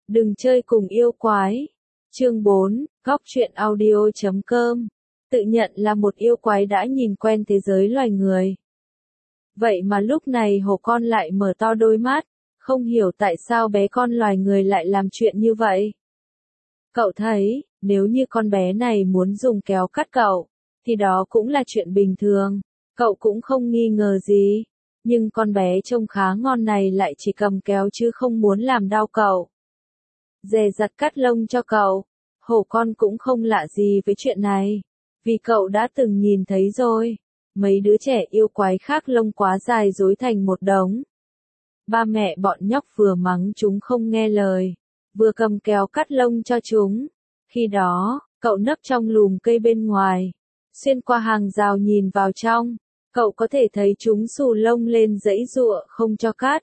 Đừng chơi cùng yêu quái. Chương 4, Góc truyện audio.com. Tự nhận là một yêu quái đã nhìn quen thế giới loài người. Vậy mà lúc này hổ con lại mở to đôi mắt, không hiểu tại sao bé con loài người lại làm chuyện như vậy. Cậu thấy, nếu như con bé này muốn dùng kéo cắt cậu, thì đó cũng là chuyện bình thường, cậu cũng không nghi ngờ gì. Nhưng con bé trông khá ngon này lại chỉ cầm kéo chứ không muốn làm đau cậu. Dè dặt cắt lông cho cậu, hổ con cũng không lạ gì với chuyện này, vì cậu đã từng nhìn thấy rồi. Mấy đứa trẻ yêu quái khác lông quá dài rối thành một đống. Ba mẹ bọn nhóc vừa mắng chúng không nghe lời, vừa cầm kéo cắt lông cho chúng. Khi đó, cậu nấp trong lùm cây bên ngoài, xuyên qua hàng rào nhìn vào trong, cậu có thể thấy chúng xù lông lên giãy giụa không cho cắt.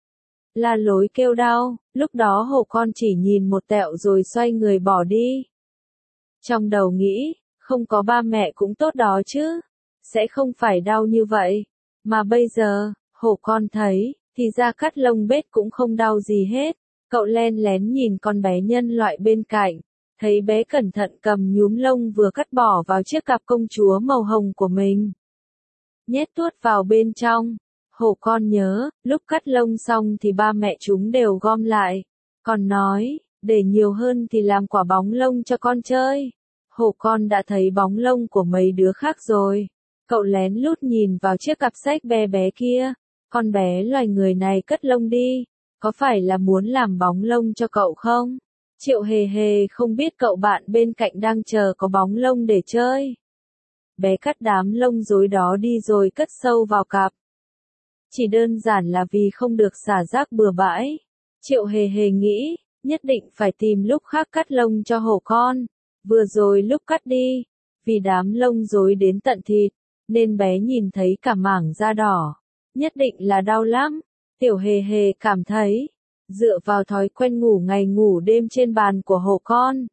La lối kêu đau, lúc đó hổ con chỉ nhìn một tẹo rồi xoay người bỏ đi. Trong đầu nghĩ, không có ba mẹ cũng tốt đó chứ, sẽ không phải đau như vậy. Mà bây giờ, hổ con thấy, thì ra cắt lông bết cũng không đau gì hết. Cậu len lén nhìn con bé nhân loại bên cạnh, thấy bé cẩn thận cầm nhúm lông vừa cắt bỏ vào chiếc cặp công chúa màu hồng của mình. Nhét tuốt vào bên trong. Hổ con nhớ, lúc cắt lông xong thì ba mẹ chúng đều gom lại, còn nói, để nhiều hơn thì làm quả bóng lông cho con chơi. Hổ con đã thấy bóng lông của mấy đứa khác rồi. Cậu lén lút nhìn vào chiếc cặp sách bé bé kia. Con bé loài người này cất lông đi, có phải là muốn làm bóng lông cho cậu không? Triệu Hề Hề không biết cậu bạn bên cạnh đang chờ có bóng lông để chơi. Bé cắt đám lông rối đó đi rồi cất sâu vào cặp. Chỉ đơn giản là vì không được xả rác bừa bãi. Triệu Hề Hề nghĩ, nhất định phải tìm lúc khác cắt lông cho hổ con. Vừa rồi lúc cắt đi, vì đám lông rối đến tận thịt, nên bé nhìn thấy cả mảng da đỏ. Nhất định là đau lắm. Tiểu Hề Hề cảm thấy, dựa vào thói quen ngủ ngày ngủ đêm trên bàn của hổ con,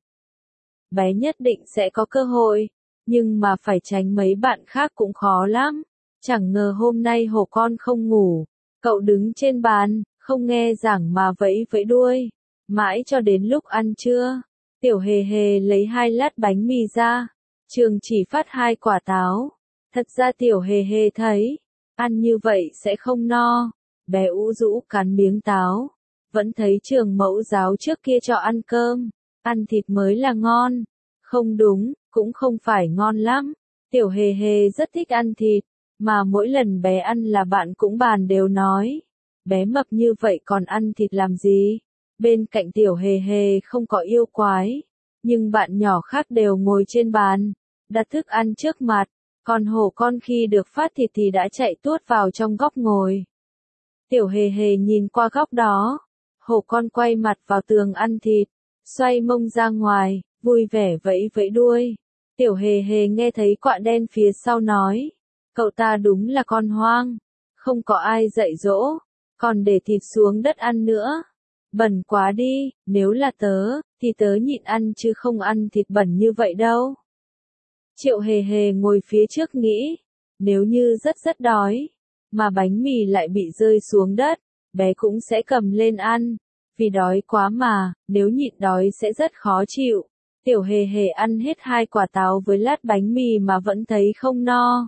bé nhất định sẽ có cơ hội, nhưng mà phải tránh mấy bạn khác cũng khó lắm. Chẳng ngờ hôm nay hổ con không ngủ, cậu đứng trên bàn, không nghe giảng mà vẫy vẫy đuôi, mãi cho đến lúc ăn trưa. Tiểu Hề Hề lấy 2 lát bánh mì ra, Trường chỉ phát 2 quả táo. Thật ra Tiểu Hề Hề thấy, ăn như vậy sẽ không no. Bé ú rũ cắn miếng táo, vẫn thấy Trường mẫu giáo trước kia cho ăn cơm, ăn thịt mới là ngon. Không đúng, cũng không phải ngon lắm. Tiểu Hề Hề rất thích ăn thịt, mà mỗi lần bé ăn là bạn cũng bàn đều nói, bé mập như vậy còn ăn thịt làm gì? Bên cạnh Tiểu Hề Hề không có yêu quái, nhưng bạn nhỏ khác đều ngồi trên bàn, đặt thức ăn trước mặt, còn hổ con khi được phát thịt thì đã chạy tuốt vào trong góc ngồi. Tiểu Hề Hề nhìn qua góc đó, hổ con quay mặt vào tường ăn thịt, xoay mông ra ngoài, vui vẻ vẫy vẫy đuôi. Tiểu Hề Hề nghe thấy quạ đen phía sau nói, cậu ta đúng là con hoang, không có ai dạy dỗ, còn để thịt xuống đất ăn nữa. Bẩn quá đi, nếu là tớ, thì tớ nhịn ăn chứ không ăn thịt bẩn như vậy đâu. Triệu Hề Hề ngồi phía trước nghĩ, nếu như rất đói, mà bánh mì lại bị rơi xuống đất, bé cũng sẽ cầm lên ăn, vì đói quá mà, nếu nhịn đói sẽ rất khó chịu. Tiểu Hề Hề ăn hết 2 quả táo với lát bánh mì mà vẫn thấy không no.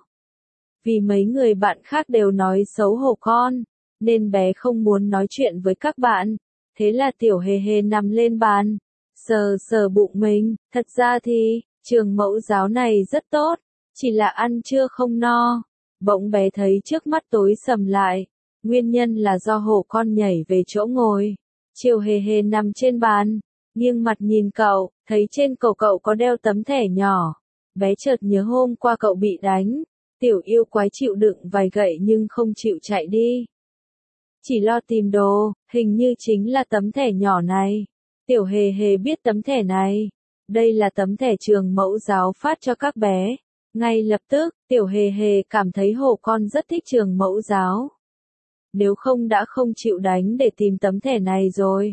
Vì mấy người bạn khác đều nói xấu hổ con, nên bé không muốn nói chuyện với các bạn. Thế là Tiểu Hề Hề nằm lên bàn, sờ sờ bụng mình. Thật ra thì, trường mẫu giáo này rất tốt, chỉ là ăn trưa không no. Bỗng bé thấy trước mắt tối sầm lại, nguyên nhân là do hổ con nhảy về chỗ ngồi. Triệu Hề Hề nằm trên bàn, nghiêng mặt nhìn cậu, thấy trên cổ cậu có đeo tấm thẻ nhỏ. Bé chợt nhớ hôm qua cậu bị đánh, tiểu yêu quái chịu đựng vài gậy nhưng không chịu chạy đi. Chỉ lo tìm đồ, hình như chính là tấm thẻ nhỏ này. Tiểu Hề Hề biết tấm thẻ này. Đây là tấm thẻ trường mẫu giáo phát cho các bé. Ngay lập tức, Tiểu Hề Hề cảm thấy hổ con rất thích trường mẫu giáo. Nếu không đã không chịu đánh để tìm tấm thẻ này rồi.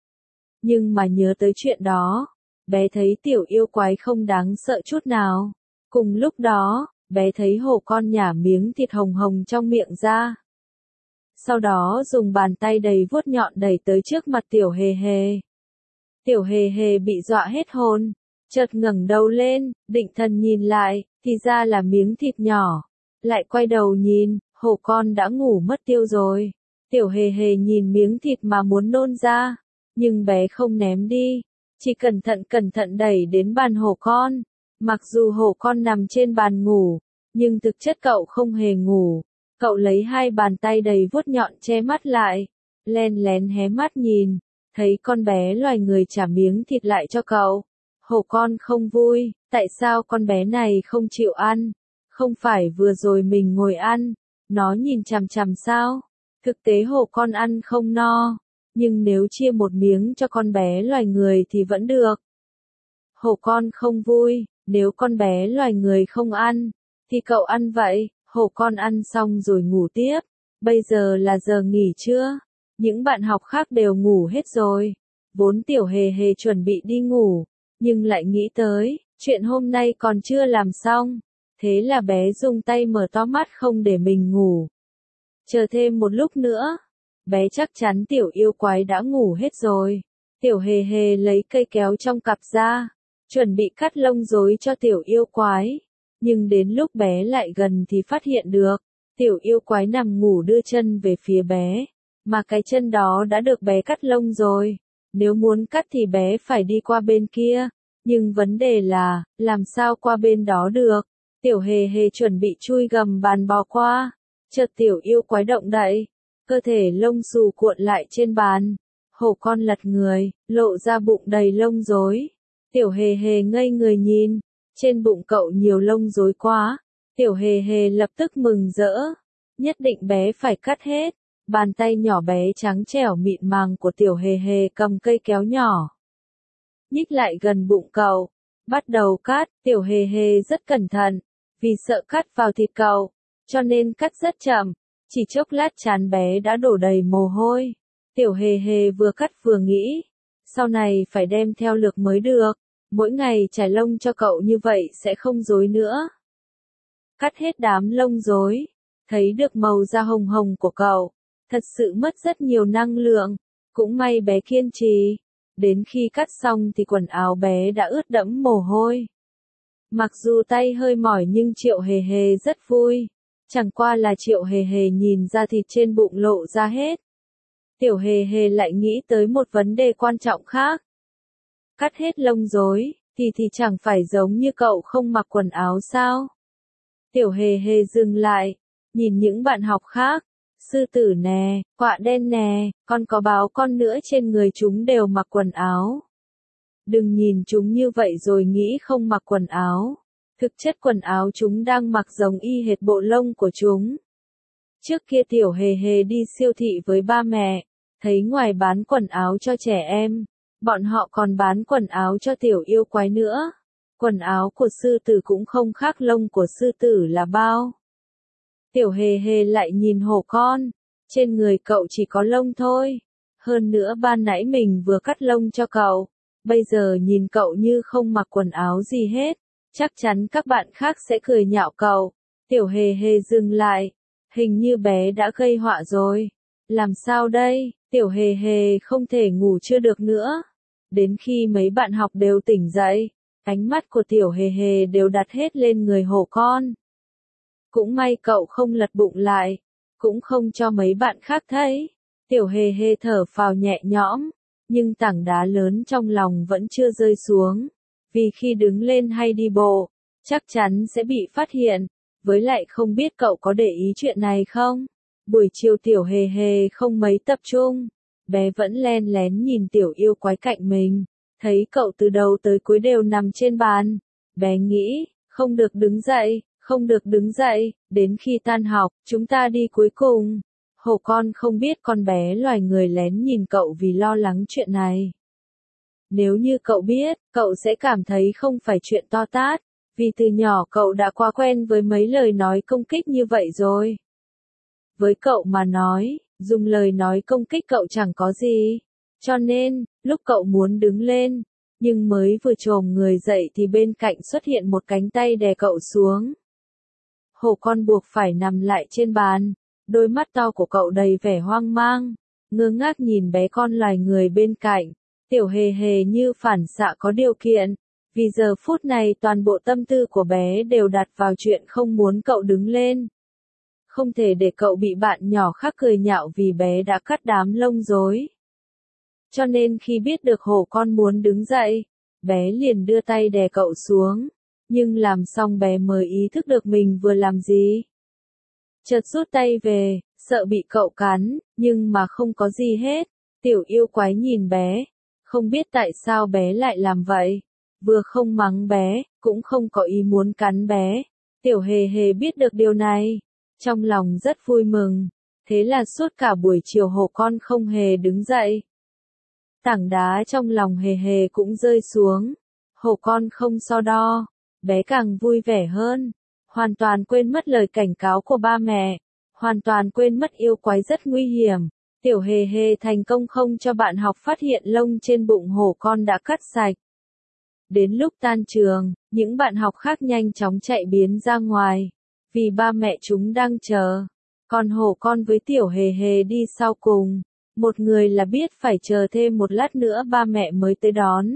Nhưng mà nhớ tới chuyện đó, bé thấy tiểu yêu quái không đáng sợ chút nào. Cùng lúc đó, bé thấy hổ con nhả miếng thịt hồng hồng trong miệng ra. Sau đó dùng bàn tay đầy vuốt nhọn đẩy tới trước mặt Tiểu Hề Hề. Tiểu hề hề bị dọa hết hồn, chợt ngẩng đầu lên, định thần nhìn lại, thì ra là miếng thịt nhỏ. Lại quay đầu nhìn, hổ con đã ngủ mất tiêu rồi. Tiểu hề hề nhìn miếng thịt mà muốn nôn ra, nhưng bé không ném đi, chỉ cẩn thận đẩy đến bàn hổ con. Mặc dù hổ con nằm trên bàn ngủ, nhưng thực chất cậu không hề ngủ. Cậu lấy hai bàn tay đầy vuốt nhọn che mắt lại, len lén hé mắt nhìn, thấy con bé loài người trả miếng thịt lại cho cậu. Hổ con không vui, tại sao con bé này không chịu ăn? Không phải vừa rồi mình ngồi ăn, nó nhìn chằm chằm sao? Thực tế hổ con ăn không no, nhưng nếu chia một miếng cho con bé loài người thì vẫn được. Hổ con không vui, nếu con bé loài người không ăn, thì cậu ăn vậy. Hổ con ăn xong rồi ngủ tiếp. Bây giờ là giờ nghỉ trưa. Những bạn học khác đều ngủ hết rồi. Vốn tiểu hề hề chuẩn bị đi ngủ, nhưng lại nghĩ tới, chuyện hôm nay còn chưa làm xong. Thế là bé dùng tay mở to mắt không để mình ngủ. Chờ thêm một lúc nữa, bé chắc chắn tiểu yêu quái đã ngủ hết rồi. Tiểu hề hề lấy cây kéo trong cặp ra, chuẩn bị cắt lông rối cho tiểu yêu quái. Nhưng đến lúc bé lại gần thì phát hiện được, tiểu yêu quái nằm ngủ đưa chân về phía bé, mà cái chân đó đã được bé cắt lông rồi. Nếu muốn cắt thì bé phải đi qua bên kia, nhưng vấn đề là, làm sao qua bên đó được? Tiểu hề hề chuẩn bị chui gầm bàn bò qua, chợt tiểu yêu quái động đậy, cơ thể lông xù cuộn lại trên bàn. Hổ con lật người, lộ ra bụng đầy lông rối. Tiểu hề hề ngây người nhìn, trên bụng cậu nhiều lông rối quá. Tiểu hề hề lập tức mừng rỡ, nhất định bé phải cắt hết. Bàn tay nhỏ bé trắng trẻo mịn màng của tiểu hề hề cầm cây kéo nhỏ, nhích lại gần bụng cậu, bắt đầu cắt. Tiểu hề hề rất cẩn thận, vì sợ cắt vào thịt cậu, cho nên cắt rất chậm. Chỉ chốc lát trán bé đã đổ đầy mồ hôi. Tiểu hề hề vừa cắt vừa nghĩ, sau này phải đem theo lược mới được. Mỗi ngày trải lông cho cậu như vậy sẽ không rối nữa. Cắt hết đám lông rối, thấy được màu da hồng hồng của cậu, thật sự mất rất nhiều năng lượng. Cũng may bé kiên trì, đến khi cắt xong thì quần áo bé đã ướt đẫm mồ hôi. Mặc dù tay hơi mỏi nhưng Triệu Hề Hề rất vui. Chẳng qua là Triệu Hề Hề nhìn ra thịt trên bụng lộ ra hết. Tiểu Hề Hề lại nghĩ tới một vấn đề quan trọng khác. Cắt hết lông rối, thì chẳng phải giống như cậu không mặc quần áo sao? Tiểu Hề Hề dừng lại, nhìn những bạn học khác. Sư tử nè, quạ đen nè, còn có báo con nữa, trên người chúng đều mặc quần áo. Đừng nhìn chúng như vậy rồi nghĩ không mặc quần áo. Thực chất quần áo chúng đang mặc giống y hệt bộ lông của chúng. Trước kia Tiểu Hề Hề đi siêu thị với ba mẹ, thấy ngoài bán quần áo cho trẻ em, bọn họ còn bán quần áo cho tiểu yêu quái nữa. Quần áo của sư tử cũng không khác lông của sư tử là bao. Tiểu Hề Hề lại nhìn hổ con, trên người cậu chỉ có lông thôi. Hơn nữa ban nãy mình vừa cắt lông cho cậu, bây giờ nhìn cậu như không mặc quần áo gì hết, chắc chắn các bạn khác sẽ cười nhạo cậu. Tiểu Hề Hề dừng lại, hình như bé đã gây họa rồi. Làm sao đây? Tiểu Hề Hề không thể ngủ chưa được nữa. Đến khi mấy bạn học đều tỉnh dậy, ánh mắt của Tiểu Hề Hề đều đặt hết lên người hổ con. Cũng may cậu không lật bụng lại, cũng không cho mấy bạn khác thấy. Tiểu Hề Hề thở phào nhẹ nhõm, nhưng tảng đá lớn trong lòng vẫn chưa rơi xuống. Vì khi đứng lên hay đi bộ, chắc chắn sẽ bị phát hiện. Với lại không biết cậu có để ý chuyện này không? Buổi chiều Tiểu Hề Hề không mấy tập trung. Bé vẫn len lén nhìn tiểu yêu quái cạnh mình. Thấy cậu từ đầu tới cuối đều nằm trên bàn. Bé nghĩ, không được đứng dậy, không được đứng dậy. Đến khi tan học, chúng ta đi cuối cùng. Hổ con không biết con bé loài người lén nhìn cậu vì lo lắng chuyện này. Nếu như cậu biết, cậu sẽ cảm thấy không phải chuyện to tát. Vì từ nhỏ cậu đã quá quen với mấy lời nói công kích như vậy rồi. Với cậu mà nói, dùng lời nói công kích cậu chẳng có gì. Cho nên, lúc cậu muốn đứng lên, nhưng mới vừa chồm người dậy thì bên cạnh xuất hiện một cánh tay đè cậu xuống. Hổ con buộc phải nằm lại trên bàn, đôi mắt to của cậu đầy vẻ hoang mang, ngơ ngác nhìn bé con loài người bên cạnh. Tiểu hề hề như phản xạ có điều kiện, vì giờ phút này toàn bộ tâm tư của bé đều đặt vào chuyện không muốn cậu đứng lên. Không thể để cậu bị bạn nhỏ khác cười nhạo vì bé đã cắt đám lông rối. Cho nên khi biết được hổ con muốn đứng dậy, bé liền đưa tay đè cậu xuống, nhưng làm xong bé mới ý thức được mình vừa làm gì. Chợt rút tay về, sợ bị cậu cắn, nhưng mà không có gì hết. Tiểu yêu quái nhìn bé, không biết tại sao bé lại làm vậy, vừa không mắng bé, cũng không có ý muốn cắn bé. Tiểu hề hề biết được điều này, trong lòng rất vui mừng, thế là suốt cả buổi chiều hổ con không hề đứng dậy. Tảng đá trong lòng hề hề cũng rơi xuống, hổ con không so đo, bé càng vui vẻ hơn, hoàn toàn quên mất lời cảnh cáo của ba mẹ, hoàn toàn quên mất yêu quái rất nguy hiểm. Tiểu hề hề thành công không cho bạn học phát hiện lông trên bụng hổ con đã cắt sạch. Đến lúc tan trường, những bạn học khác nhanh chóng chạy biến ra ngoài, vì ba mẹ chúng đang chờ. Còn hổ con với tiểu hề hề đi sau cùng, một người là biết phải chờ thêm một lát nữa ba mẹ mới tới đón.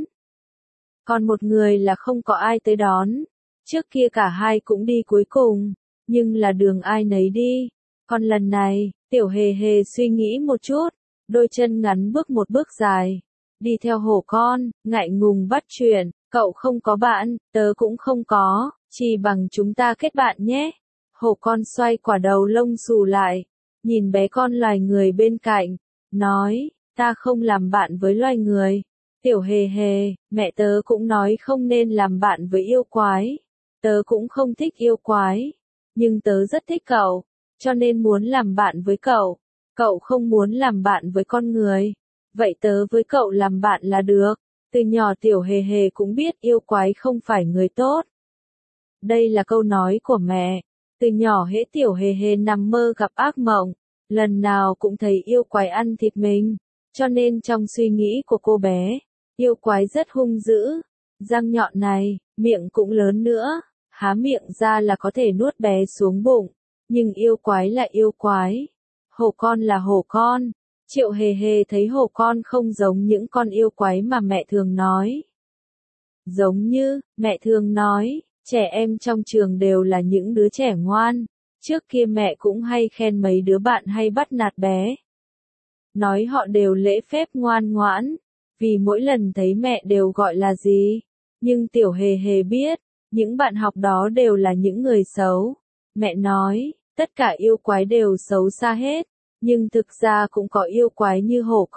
Còn một người là không có ai tới đón, trước kia cả hai cũng đi cuối cùng, nhưng là đường ai nấy đi. Còn lần này, tiểu hề hề suy nghĩ một chút, đôi chân ngắn bước một bước dài, đi theo hổ con, ngại ngùng bắt chuyện, cậu không có bạn, tớ cũng không có, chỉ bằng chúng ta kết bạn nhé. Hổ con xoay quả đầu lông xù lại, nhìn bé con loài người bên cạnh, nói, ta không làm bạn với loài người. Tiểu hề hề, mẹ tớ cũng nói không nên làm bạn với yêu quái, tớ cũng không thích yêu quái, nhưng tớ rất thích cậu, cho nên muốn làm bạn với cậu. Cậu không muốn làm bạn với con người, vậy tớ với cậu làm bạn là được. Từ nhỏ tiểu hề hề cũng biết yêu quái không phải người tốt. Đây là câu nói của mẹ. Từ nhỏ hễ tiểu hề hề nằm mơ gặp ác mộng, lần nào cũng thấy yêu quái ăn thịt mình, cho nên trong suy nghĩ của cô bé, yêu quái rất hung dữ, răng nhọn này, miệng cũng lớn nữa, há miệng ra là có thể nuốt bé xuống bụng, nhưng yêu quái là yêu quái, hổ con là hổ con. Triệu hề hề thấy hổ con không giống những con yêu quái mà mẹ thường nói. Giống như, mẹ thường nói, trẻ em trong trường đều là những đứa trẻ ngoan, trước kia mẹ cũng hay khen mấy đứa bạn hay bắt nạt bé. Nói họ đều lễ phép ngoan ngoãn, vì mỗi lần thấy mẹ đều gọi là gì. Nhưng tiểu hề hề biết, những bạn học đó đều là những người xấu. Mẹ nói, tất cả yêu quái đều xấu xa hết. Nhưng thực ra cũng có yêu quái như hổ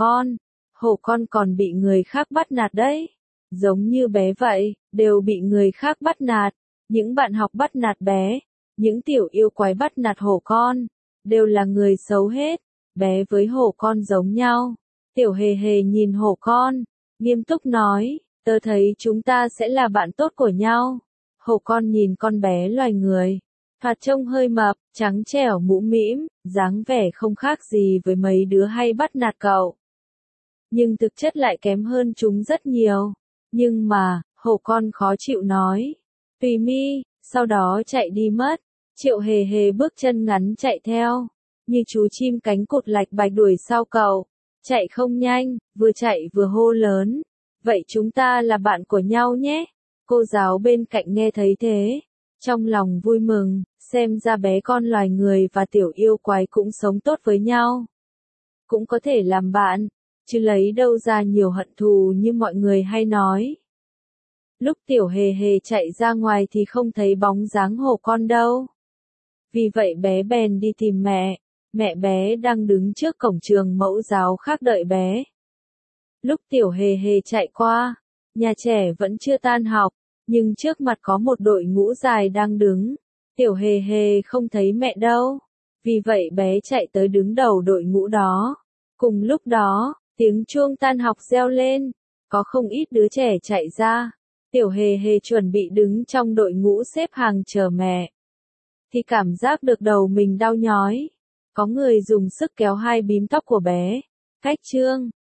con còn bị người khác bắt nạt đấy. Giống như bé vậy, đều bị người khác bắt nạt, những bạn học bắt nạt bé, những tiểu yêu quái bắt nạt hổ con, đều là người xấu hết, bé với hổ con giống nhau. Tiểu hề hề nhìn hổ con, nghiêm túc nói, tớ thấy chúng ta sẽ là bạn tốt của nhau. Hổ con nhìn con bé loài người. Thoạt trông hơi mập, trắng trẻo mũm mĩm, dáng vẻ không khác gì với mấy đứa hay bắt nạt cậu. Nhưng thực chất lại kém hơn chúng rất nhiều. Nhưng mà, hổ con khó chịu nói. Tùy mi, sau đó chạy đi mất. Triệu hề hề bước chân ngắn chạy theo. Như chú chim cánh cụt lạch bạch đuổi sau cậu. Chạy không nhanh, vừa chạy vừa hô lớn. Vậy chúng ta là bạn của nhau nhé. Cô giáo bên cạnh nghe thấy thế. Trong lòng vui mừng, xem ra bé con loài người và tiểu yêu quái cũng sống tốt với nhau. Cũng có thể làm bạn, chứ lấy đâu ra nhiều hận thù như mọi người hay nói. Lúc tiểu hề hề chạy ra ngoài thì không thấy bóng dáng hổ con đâu. Vì vậy bé bèn đi tìm mẹ bé đang đứng trước cổng trường mẫu giáo khác đợi bé. Lúc tiểu hề hề chạy qua, nhà trẻ vẫn chưa tan học. Nhưng trước mặt có một đội ngũ dài đang đứng. Tiểu hề hề không thấy mẹ đâu. Vì vậy bé chạy tới đứng đầu đội ngũ đó. Cùng lúc đó, tiếng chuông tan học reo lên. Có không ít đứa trẻ chạy ra. Tiểu hề hề chuẩn bị đứng trong đội ngũ xếp hàng chờ mẹ. Thì cảm giác được đầu mình đau nhói. Có người dùng sức kéo hai bím tóc của bé. Cách chương.